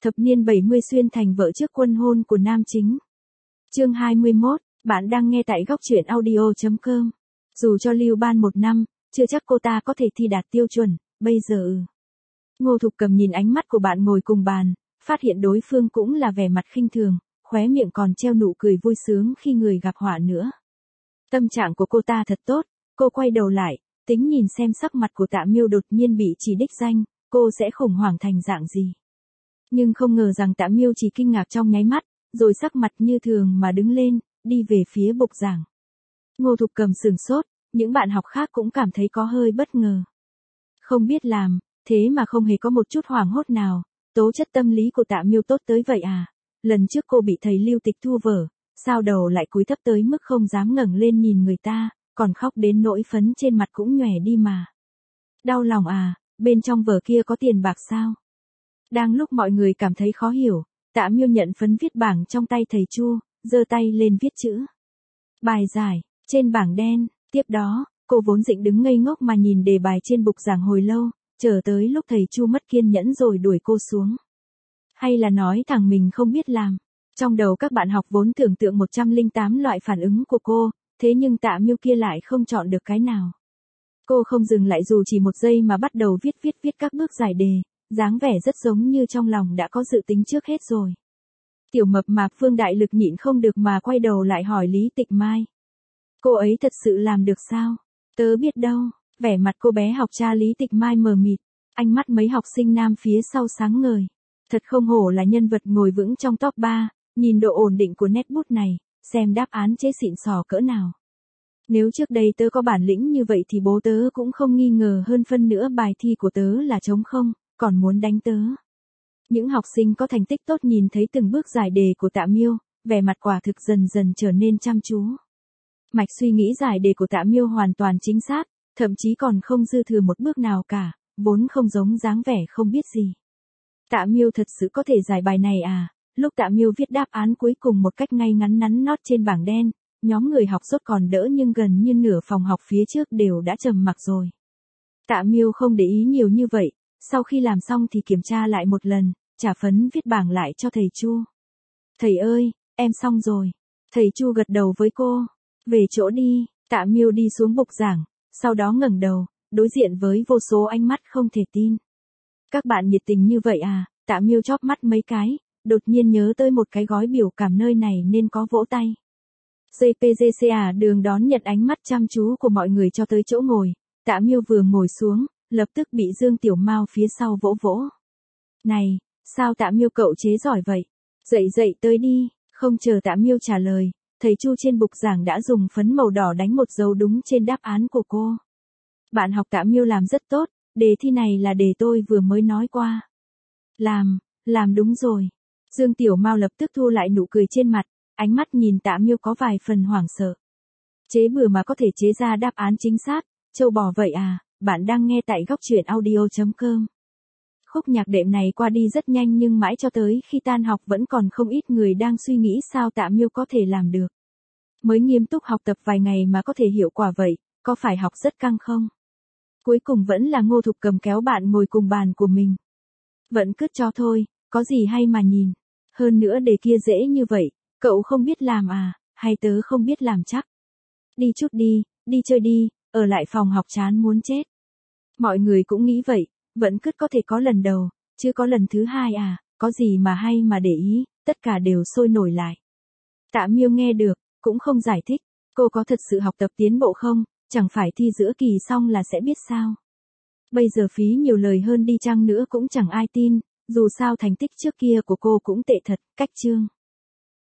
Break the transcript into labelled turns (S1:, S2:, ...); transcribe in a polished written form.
S1: Thập niên 70 xuyên thành vợ trước quân hôn của nam chính. Chương 21, bạn đang nghe tại góc truyện audio.com. Dù cho lưu ban 1 năm, chưa chắc cô ta có thể thi đạt tiêu chuẩn, bây giờ. Ngô Thục Cầm nhìn ánh mắt của bạn ngồi cùng bàn, phát hiện đối phương cũng là vẻ mặt khinh thường, khóe miệng còn treo nụ cười vui sướng khi người gặp họa nữa. Tâm trạng của cô ta thật tốt, cô quay đầu lại, tính nhìn xem sắc mặt của Tạ Miêu đột nhiên bị chỉ đích danh, cô sẽ khủng hoảng thành dạng gì. Nhưng không ngờ rằng Tạ Miêu chỉ kinh ngạc trong nháy mắt, rồi sắc mặt như thường mà đứng lên, đi về phía bục giảng. Ngô Thục Cầm sửng sốt, những bạn học khác cũng cảm thấy có hơi bất ngờ. Không biết làm, thế mà không hề có một chút hoảng hốt nào, tố chất tâm lý của Tạ Miêu tốt tới vậy à? Lần trước cô bị thầy Lưu Tịch thu vở, sao đầu lại cúi thấp tới mức không dám ngẩng lên nhìn người ta, còn khóc đến nỗi phấn trên mặt cũng nhòe đi mà. Đau lòng à, bên trong vở kia có tiền bạc sao? Đang lúc mọi người cảm thấy khó hiểu, Tạ Miêu nhận phấn viết bảng trong tay thầy Chu, giơ tay lên viết chữ. Bài giải, trên bảng đen, tiếp đó, cô vốn định đứng ngây ngốc mà nhìn đề bài trên bục giảng hồi lâu, chờ tới lúc thầy Chu mất kiên nhẫn rồi đuổi cô xuống. Hay là nói thẳng mình không biết làm. Trong đầu các bạn học vốn tưởng tượng 108 loại phản ứng của cô, thế nhưng Tạ Miêu kia lại không chọn được cái nào. Cô không dừng lại dù chỉ một giây mà bắt đầu viết các bước giải đề, dáng vẻ rất giống như trong lòng đã có dự tính trước hết rồi. Tiểu mập mạp Phương Đại Lực nhịn không được mà quay đầu lại hỏi Lý Tịch Mai. Cô ấy thật sự làm được sao? Tớ biết đâu, vẻ mặt cô bé học cha Lý Tịch Mai mờ mịt, ánh mắt mấy học sinh nam phía sau sáng ngời. Thật không hổ là nhân vật ngồi vững trong top 3, nhìn độ ổn định của nét bút này, xem đáp án chế xịn sò cỡ nào. Nếu trước đây tớ có bản lĩnh như vậy thì bố tớ cũng không nghi ngờ hơn phân nữa bài thi của tớ là trống không, còn muốn đánh tớ. Những học sinh có thành tích tốt nhìn thấy từng bước giải đề của Tạ Miêu, vẻ mặt quả thực dần dần trở nên chăm chú. Mạch suy nghĩ giải đề của Tạ Miêu hoàn toàn chính xác, thậm chí còn không dư thừa một bước nào cả, vốn không giống dáng vẻ không biết gì. Tạ Miêu thật sự có thể giải bài này à? Lúc Tạ Miêu viết đáp án cuối cùng một cách ngay ngắn nắn nót trên bảng đen, nhóm người học sốt còn đỡ nhưng gần như nửa phòng học phía trước đều đã trầm mặc rồi. Tạ Miêu không để ý nhiều như vậy, sau khi làm xong thì kiểm tra lại một lần, trả phấn viết bảng lại cho thầy Chu. Thầy ơi, em xong rồi. Thầy Chu gật đầu với cô. Về chỗ đi, Tạ Miêu đi xuống bục giảng, sau đó ngẩng đầu, đối diện với vô số ánh mắt không thể tin. Các bạn nhiệt tình như vậy à? Tạ Miêu chóp mắt mấy cái, đột nhiên nhớ tới một cái gói biểu cảm nơi này nên có vỗ tay. JPGCA đường đón nhận ánh mắt chăm chú của mọi người cho tới chỗ ngồi, Tạ Miêu vừa ngồi xuống, lập tức bị Dương Tiểu Mao phía sau vỗ vỗ. Này, sao Tạ Miêu cậu chế giỏi vậy? Dậy tới đi, không chờ Tạ Miêu trả lời, thầy Chu trên bục giảng đã dùng phấn màu đỏ đánh một dấu đúng trên đáp án của cô. Bạn học Tạ Miêu làm rất tốt, đề thi này là đề tôi vừa mới nói qua. Làm đúng rồi. Dương Tiểu Mao lập tức thu lại nụ cười trên mặt, ánh mắt nhìn Tạ Miêu có vài phần hoảng sợ. Chế bừa mà có thể chế ra đáp án chính xác, châu bò vậy à? Bạn đang nghe tại góc truyện audio.com. Khúc nhạc đệm này qua đi rất nhanh nhưng mãi cho tới khi tan học vẫn còn không ít người đang suy nghĩ sao Tạ Miêu có thể làm được. Mới nghiêm túc học tập vài ngày mà có thể hiệu quả vậy, có phải học rất căng không? Cuối cùng vẫn là Ngô Thục Cầm kéo bạn ngồi cùng bàn của mình. Vẫn cứ cho thôi, có gì hay mà nhìn. Hơn nữa đề kia dễ như vậy, cậu không biết làm à, hay tớ không biết làm chắc. Đi chút đi chơi đi, ở lại phòng học chán muốn chết. Mọi người cũng nghĩ vậy, vẫn cứ có thể có lần đầu, chứ có lần thứ hai à, có gì mà hay mà để ý, tất cả đều sôi nổi lại. Tạ Miêu nghe được, cũng không giải thích, cô có thật sự học tập tiến bộ không, chẳng phải thi giữa kỳ xong là sẽ biết sao. Bây giờ phí nhiều lời hơn đi chăng nữa cũng chẳng ai tin, dù sao thành tích trước kia của cô cũng tệ thật, cách chương.